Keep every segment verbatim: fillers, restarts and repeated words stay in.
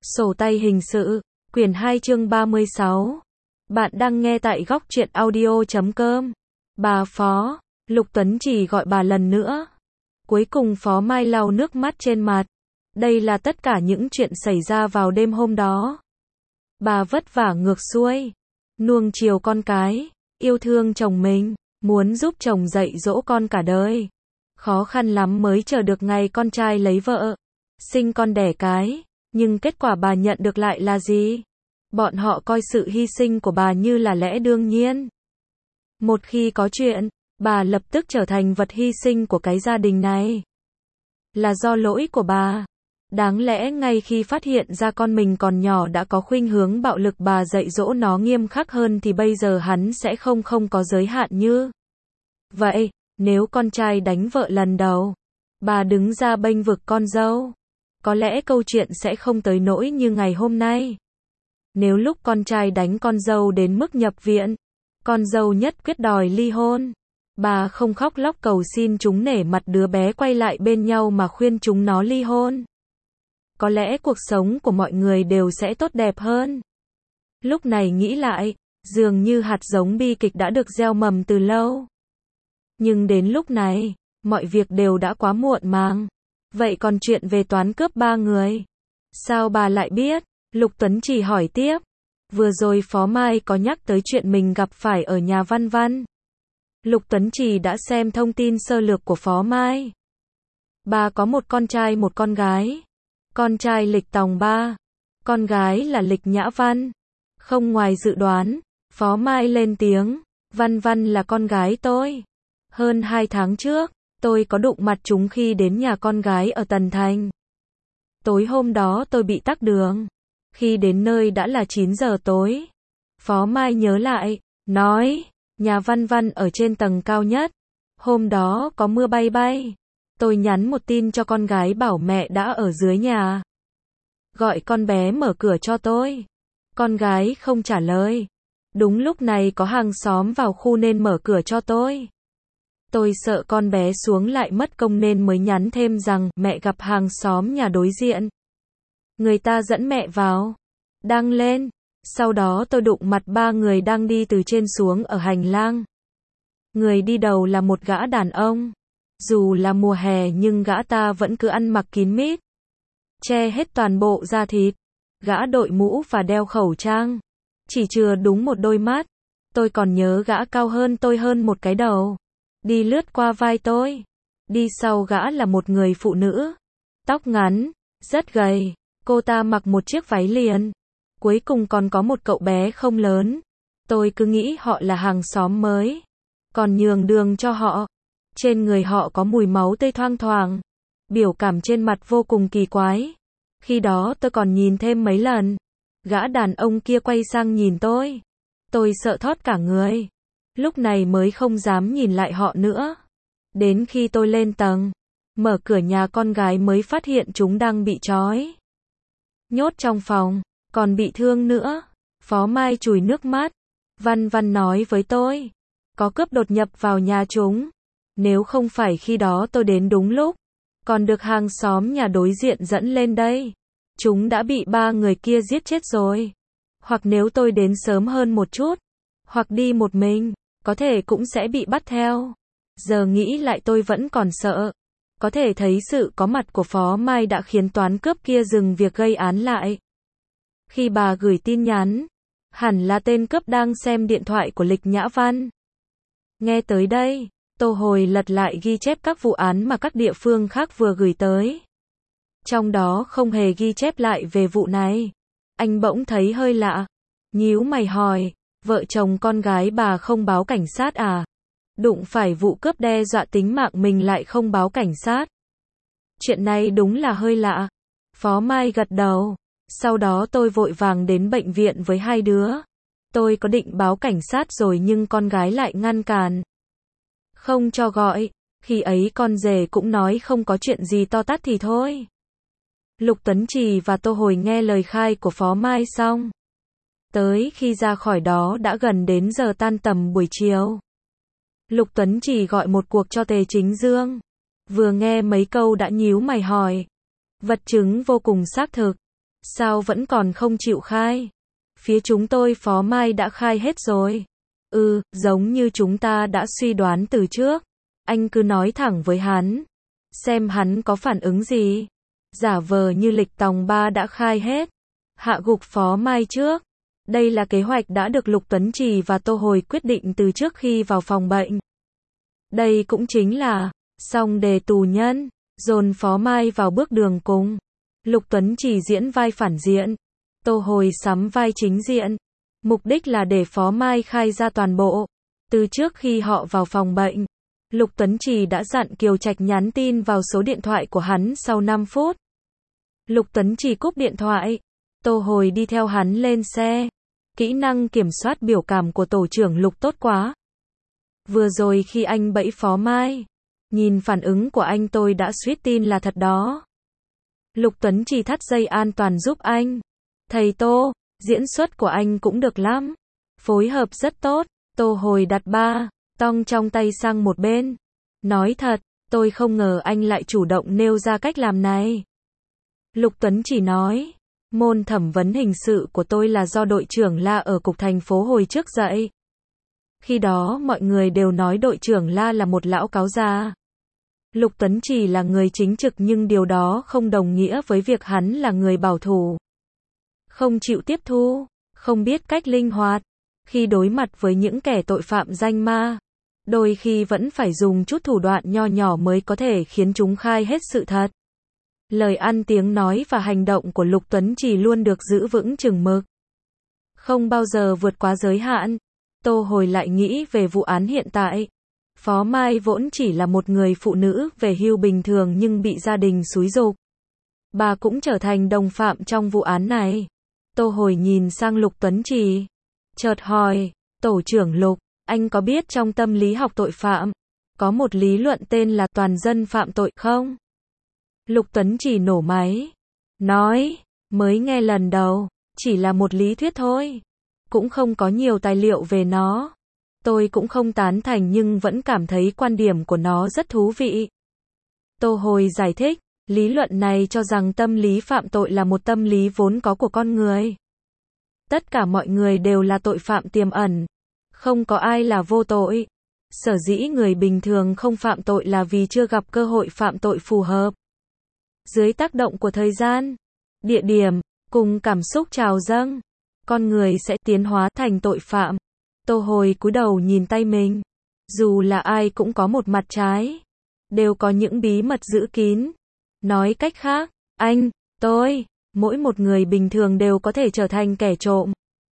Sổ tay hình sự, quyển hai chương ba mươi sáu. Bạn đang nghe tại góc truyện audio chấm com. Bà Phó, Lục Tuấn Chỉ gọi bà lần nữa. Cuối cùng Phó Mai lau nước mắt trên mặt. Đây là tất cả những chuyện xảy ra vào đêm hôm đó. Bà vất vả ngược xuôi, nuông chiều con cái, yêu thương chồng mình, muốn giúp chồng dạy dỗ con cả đời. Khó khăn lắm mới chờ được ngày con trai lấy vợ, sinh con đẻ cái. Nhưng kết quả bà nhận được lại là gì? Bọn họ coi sự hy sinh của bà như là lẽ đương nhiên. Một khi có chuyện, bà lập tức trở thành vật hy sinh của cái gia đình này. Là do lỗi của bà. Đáng lẽ ngay khi phát hiện ra con mình còn nhỏ đã có khuynh hướng bạo lực, bà dạy dỗ nó nghiêm khắc hơn thì bây giờ hắn sẽ không không có giới hạn như vậy. Nếu con trai đánh vợ lần đầu, bà đứng ra bênh vực con dâu, có lẽ câu chuyện sẽ không tới nỗi như ngày hôm nay. Nếu lúc con trai đánh con dâu đến mức nhập viện, con dâu nhất quyết đòi ly hôn, bà không khóc lóc cầu xin chúng nể mặt đứa bé quay lại bên nhau mà khuyên chúng nó ly hôn, có lẽ cuộc sống của mọi người đều sẽ tốt đẹp hơn. Lúc này nghĩ lại, dường như hạt giống bi kịch đã được gieo mầm từ lâu. Nhưng đến lúc này, mọi việc đều đã quá muộn màng. Vậy còn chuyện về toán cướp ba người, sao bà lại biết? Lục Tuấn Chỉ hỏi tiếp. Vừa rồi Phó Mai có nhắc tới chuyện mình gặp phải ở nhà Văn Văn. Lục Tuấn Chỉ đã xem thông tin sơ lược của Phó Mai. Bà có một con trai một con gái. Con trai Lịch Tòng Ba, con gái là Lịch Nhã Văn. Không ngoài dự đoán, Phó Mai lên tiếng, Văn Văn là con gái tôi. Hơn hai tháng trước, tôi có đụng mặt chúng khi đến nhà con gái ở Tần Thành. Tối hôm đó tôi bị tắc đường. Khi đến nơi đã là chín giờ tối. Phó Mai nhớ lại, nói, nhà Văn Văn ở trên tầng cao nhất. Hôm đó có mưa bay bay. Tôi nhắn một tin cho con gái bảo mẹ đã ở dưới nhà. Gọi con bé mở cửa cho tôi. Con gái không trả lời. Đúng lúc này có hàng xóm vào khu nên mở cửa cho tôi. Tôi sợ con bé xuống lại mất công nên mới nhắn thêm rằng mẹ gặp hàng xóm nhà đối diện. Người ta dẫn mẹ vào. Đăng lên. Sau đó tôi đụng mặt ba người đang đi từ trên xuống ở hành lang. Người đi đầu là một gã đàn ông. Dù là mùa hè nhưng gã ta vẫn cứ ăn mặc kín mít, che hết toàn bộ da thịt. Gã đội mũ và đeo khẩu trang, chỉ chừa đúng một đôi mắt. Tôi còn nhớ gã cao hơn tôi hơn một cái đầu, đi lướt qua vai tôi. Đi sau gã là một người phụ nữ, tóc ngắn, rất gầy. Cô ta mặc một chiếc váy liền. Cuối cùng còn có một cậu bé không lớn. Tôi cứ nghĩ họ là hàng xóm mới, còn nhường đường cho họ. Trên người họ có mùi máu tươi thoang thoảng. Biểu cảm trên mặt vô cùng kỳ quái. Khi đó tôi còn nhìn thêm mấy lần. Gã đàn ông kia quay sang nhìn tôi. Tôi sợ thót cả người. Lúc này mới không dám nhìn lại họ nữa. Đến khi tôi lên tầng, mở cửa nhà con gái mới phát hiện chúng đang bị trói nhốt trong phòng, còn bị thương nữa. Phó Mai chùi nước mắt. Văn Văn nói với tôi, có cướp đột nhập vào nhà chúng. Nếu không phải khi đó tôi đến đúng lúc, còn được hàng xóm nhà đối diện dẫn lên đây, chúng đã bị ba người kia giết chết rồi. Hoặc nếu tôi đến sớm hơn một chút, hoặc đi một mình, có thể cũng sẽ bị bắt theo. Giờ nghĩ lại tôi vẫn còn sợ. Có thể thấy sự có mặt của Phó Mai đã khiến toán cướp kia dừng việc gây án lại. Khi bà gửi tin nhắn, hẳn là tên cướp đang xem điện thoại của Lịch Nhã Văn. Nghe tới đây, Tô Hồi lật lại ghi chép các vụ án mà các địa phương khác vừa gửi tới. Trong đó không hề ghi chép lại về vụ này. Anh bỗng thấy hơi lạ. Nhíu mày hỏi, vợ chồng con gái bà không báo cảnh sát à? Đụng phải vụ cướp đe dọa tính mạng mình lại không báo cảnh sát. Chuyện này đúng là hơi lạ. Phó Mai gật đầu. Sau đó tôi vội vàng đến bệnh viện với hai đứa. Tôi có định báo cảnh sát rồi nhưng con gái lại ngăn cản, không cho gọi. Khi ấy con rể cũng nói không có chuyện gì to tát thì thôi. Lục Tuấn Chỉ và Tô Hồi nghe lời khai của Phó Mai xong. Tới khi ra khỏi đó đã gần đến giờ tan tầm buổi chiều. Lục Tuấn Chỉ gọi một cuộc cho Tề Chính Dương. Vừa nghe mấy câu đã nhíu mày hỏi. Vật chứng vô cùng xác thực. Sao vẫn còn không chịu khai? Phía chúng tôi Phó Mai đã khai hết rồi. Ừ, giống như chúng ta đã suy đoán từ trước. Anh cứ nói thẳng với hắn. Xem hắn có phản ứng gì. Giả vờ như Lịch Tòng Ba đã khai hết. Hạ gục Phó Mai trước. Đây là kế hoạch đã được Lục Tuấn Trì và Tô Hồi quyết định từ trước khi vào phòng bệnh. Đây cũng chính là xong đề tù nhân, dồn Phó Mai vào bước đường cùng. Lục Tuấn Trì diễn vai phản diện, Tô Hồi sắm vai chính diện. Mục đích là để Phó Mai khai ra toàn bộ. Từ trước khi họ vào phòng bệnh, Lục Tuấn Trì đã dặn Kiều Trạch nhắn tin vào số điện thoại của hắn sau năm phút. Lục Tuấn Trì cúp điện thoại. Tô Hồi đi theo hắn lên xe. Kỹ năng kiểm soát biểu cảm của tổ trưởng Lục tốt quá. Vừa rồi khi anh bẫy Phó Mai, nhìn phản ứng của anh tôi đã suýt tin là thật đó. Lục Tuấn Trì thắt dây an toàn giúp anh. Thầy Tô, diễn xuất của anh cũng được lắm. Phối hợp rất tốt. Tô Hồi đặt ba tong trong tay sang một bên. Nói thật, tôi không ngờ anh lại chủ động nêu ra cách làm này. Lục Tuấn Trì nói, môn thẩm vấn hình sự của tôi là do đội trưởng La ở cục thành phố hồi trước dạy. Khi đó mọi người đều nói đội trưởng La là một lão cáo già. Lục Tuấn Trì là người chính trực nhưng điều đó không đồng nghĩa với việc hắn là người bảo thủ. Không chịu tiếp thu, không biết cách linh hoạt. Khi đối mặt với những kẻ tội phạm danh ma, đôi khi vẫn phải dùng chút thủ đoạn nho nhỏ mới có thể khiến chúng khai hết sự thật. Lời ăn tiếng nói và hành động của Lục Tuấn Trì luôn được giữ vững chừng mực. Không bao giờ vượt quá giới hạn. Tô Hồi lại nghĩ về vụ án hiện tại. Phó Mai vốn chỉ là một người phụ nữ về hưu bình thường nhưng bị gia đình xúi giục. Bà cũng trở thành đồng phạm trong vụ án này. Tô Hồi nhìn sang Lục Tuấn Trì. Chợt hỏi, tổ trưởng Lục, anh có biết trong tâm lý học tội phạm, có một lý luận tên là toàn dân phạm tội không? Lục Tuấn Trì nổ máy. Nói, mới nghe lần đầu, chỉ là một lý thuyết thôi. Cũng không có nhiều tài liệu về nó. Tôi cũng không tán thành nhưng vẫn cảm thấy quan điểm của nó rất thú vị. Tô Hồi giải thích, lý luận này cho rằng tâm lý phạm tội là một tâm lý vốn có của con người. Tất cả mọi người đều là tội phạm tiềm ẩn. Không có ai là vô tội. Sở dĩ người bình thường không phạm tội là vì chưa gặp cơ hội phạm tội phù hợp. Dưới tác động của thời gian, địa điểm, cùng cảm xúc trào dâng, con người sẽ tiến hóa thành tội phạm. Tô Hồi cúi đầu nhìn tay mình. Dù là ai cũng có một mặt trái. Đều có những bí mật giữ kín. Nói cách khác, anh, tôi, mỗi một người bình thường đều có thể trở thành kẻ trộm,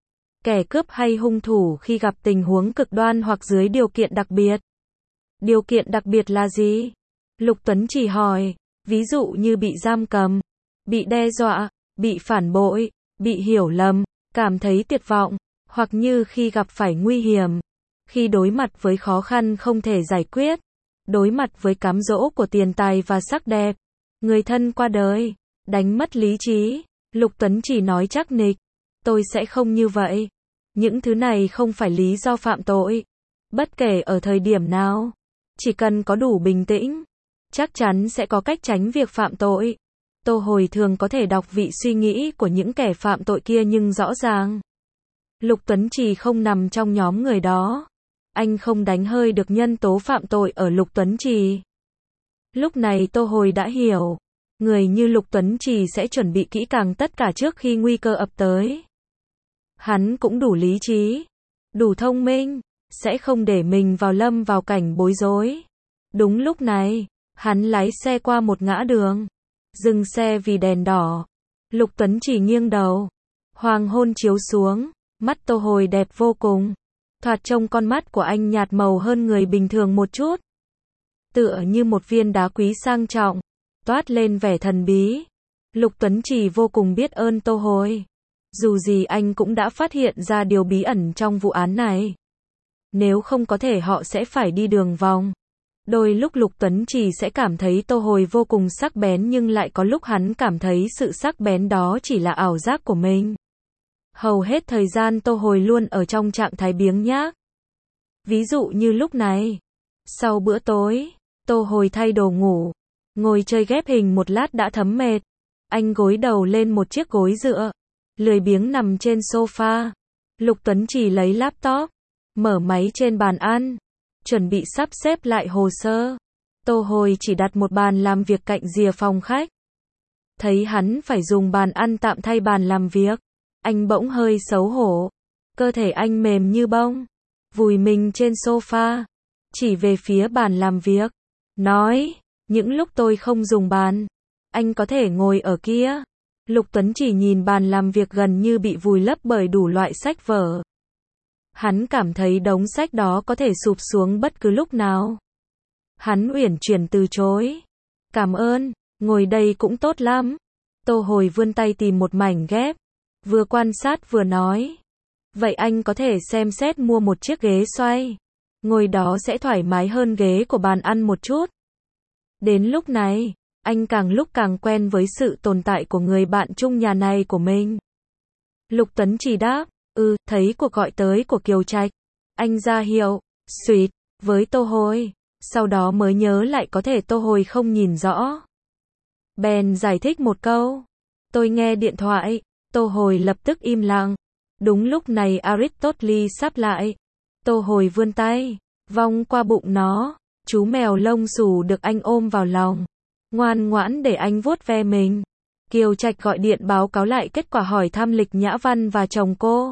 kẻ cướp hay hung thủ khi gặp tình huống cực đoan hoặc dưới điều kiện đặc biệt. Điều kiện đặc biệt là gì? Lục Tuấn Trì hỏi. Ví dụ như bị giam cầm, bị đe dọa, bị phản bội, bị hiểu lầm, cảm thấy tuyệt vọng, hoặc như khi gặp phải nguy hiểm, khi đối mặt với khó khăn không thể giải quyết, đối mặt với cám dỗ của tiền tài và sắc đẹp, người thân qua đời, đánh mất lý trí. Lục Tuấn Trì nói chắc nịch, tôi sẽ không như vậy. Những thứ này không phải lý do phạm tội. Bất kể ở thời điểm nào, chỉ cần có đủ bình tĩnh, chắc chắn sẽ có cách tránh việc phạm tội. Tô Hồi thường có thể đọc vị suy nghĩ của những kẻ phạm tội kia nhưng rõ ràng, Lục Tuấn Trì không nằm trong nhóm người đó. Anh không đánh hơi được nhân tố phạm tội ở Lục Tuấn Trì. Lúc này Tô Hồi đã hiểu, người như Lục Tuấn Trì sẽ chuẩn bị kỹ càng tất cả trước khi nguy cơ ập tới. Hắn cũng đủ lý trí, đủ thông minh, sẽ không để mình vào lâm vào cảnh bối rối. Đúng lúc này, hắn lái xe qua một ngã đường, dừng xe vì đèn đỏ. Lục Tuấn Trì nghiêng đầu, hoàng hôn chiếu xuống, mắt Tô Hồi đẹp vô cùng. Thoạt trông con mắt của anh nhạt màu hơn người bình thường một chút, tựa như một viên đá quý sang trọng, toát lên vẻ thần bí. Lục Tuấn Trì vô cùng biết ơn Tô Hồi. Dù gì anh cũng đã phát hiện ra điều bí ẩn trong vụ án này. Nếu không có thể họ sẽ phải đi đường vòng. Đôi lúc Lục Tuấn Trì sẽ cảm thấy Tô Hồi vô cùng sắc bén nhưng lại có lúc hắn cảm thấy sự sắc bén đó chỉ là ảo giác của mình. Hầu hết thời gian Tô Hồi luôn ở trong trạng thái biếng nhác. Ví dụ như lúc này. Sau bữa tối, Tô Hồi thay đồ ngủ, ngồi chơi ghép hình một lát đã thấm mệt. Anh gối đầu lên một chiếc gối dựa, lười biếng nằm trên sofa. Lục Tuấn Chỉ lấy laptop, mở máy trên bàn ăn, chuẩn bị sắp xếp lại hồ sơ. Tô Hồi chỉ đặt một bàn làm việc cạnh rìa phòng khách. Thấy hắn phải dùng bàn ăn tạm thay bàn làm việc, anh bỗng hơi xấu hổ. Cơ thể anh mềm như bông, vùi mình trên sofa, chỉ về phía bàn làm việc, nói, những lúc tôi không dùng bàn, anh có thể ngồi ở kia. Lục Tuấn Chỉ nhìn bàn làm việc gần như bị vùi lấp bởi đủ loại sách vở. Hắn cảm thấy đống sách đó có thể sụp xuống bất cứ lúc nào. Hắn uyển chuyển từ chối. Cảm ơn, ngồi đây cũng tốt lắm. Tô Hồi vươn tay tìm một mảnh ghép, vừa quan sát vừa nói. Vậy anh có thể xem xét mua một chiếc ghế xoay. Ngồi đó sẽ thoải mái hơn ghế của bàn ăn một chút. Đến lúc này, anh càng lúc càng quen với sự tồn tại của người bạn chung nhà này của mình. Lục Tuấn Chỉ đáp, ừ, thấy cuộc gọi tới của Kiều Trạch. Anh ra hiệu, suýt, với Tô Hồi. Sau đó mới nhớ lại có thể Tô Hồi không nhìn rõ. Bèn giải thích một câu. Tôi nghe điện thoại. Tô Hồi lập tức im lặng. Đúng lúc này Aristotle sắp lại. Tô Hồi vươn tay, vòng qua bụng nó. Chú mèo lông xù được anh ôm vào lòng, ngoan ngoãn để anh vuốt ve mình. Kiều Trạch gọi điện báo cáo lại kết quả hỏi thăm Lịch Nhã Văn và chồng cô.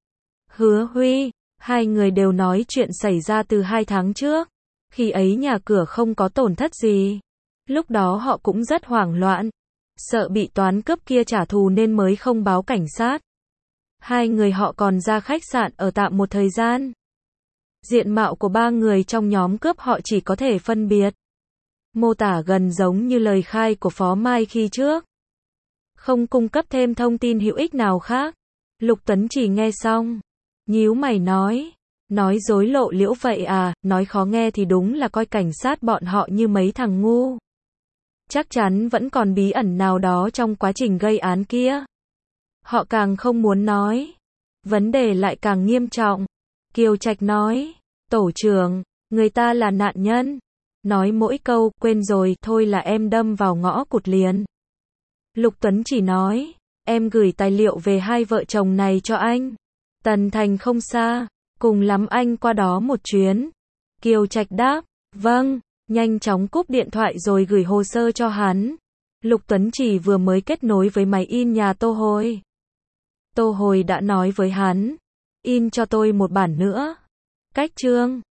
Hứa Huy, hai người đều nói chuyện xảy ra từ hai tháng trước. Khi ấy nhà cửa không có tổn thất gì. Lúc đó họ cũng rất hoảng loạn, sợ bị toán cướp kia trả thù nên mới không báo cảnh sát. Hai người họ còn ra khách sạn ở tạm một thời gian. Diện mạo của ba người trong nhóm cướp họ chỉ có thể phân biệt. Mô tả gần giống như lời khai của Phó Mai khi trước. Không cung cấp thêm thông tin hữu ích nào khác. Lục Tuấn Chỉ nghe xong, nhíu mày nói. Nói dối lộ liễu vậy à, nói khó nghe thì đúng là coi cảnh sát bọn họ như mấy thằng ngu. Chắc chắn vẫn còn bí ẩn nào đó trong quá trình gây án kia. Họ càng không muốn nói. Vấn đề lại càng nghiêm trọng. Kiều Trạch nói, tổ trưởng, người ta là nạn nhân. Nói mỗi câu, quên rồi, thôi là em đâm vào ngõ cụt liền. Lục Tuấn Chỉ nói, em gửi tài liệu về hai vợ chồng này cho anh. Tần Thành không xa, cùng lắm anh qua đó một chuyến. Kiều Trạch đáp, vâng, nhanh chóng cúp điện thoại rồi gửi hồ sơ cho hắn. Lục Tuấn Chỉ vừa mới kết nối với máy in nhà Tô Hồi. Tô Hồi đã nói với hắn, in cho tôi một bản nữa. Cách chương